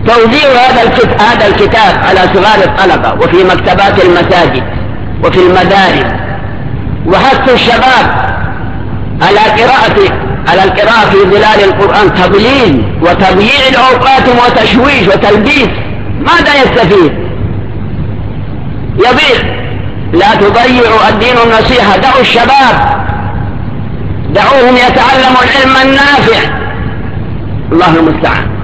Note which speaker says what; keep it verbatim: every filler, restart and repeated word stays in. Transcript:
Speaker 1: توزيع هذا الكتاب على صغار الطلبة وفي مكتبات المساجد وفي المدارس، وحث الشباب على قراءة على القراءة في ظلال القرآن تضليل وتضييع الأوقات وتشويش وتلبيس، ماذا يستفيد؟ يضيع. لا تضيعوا الدين النصيحة، دعوا الشباب، دعوهم يتعلموا العلم النافع. الله المستعان.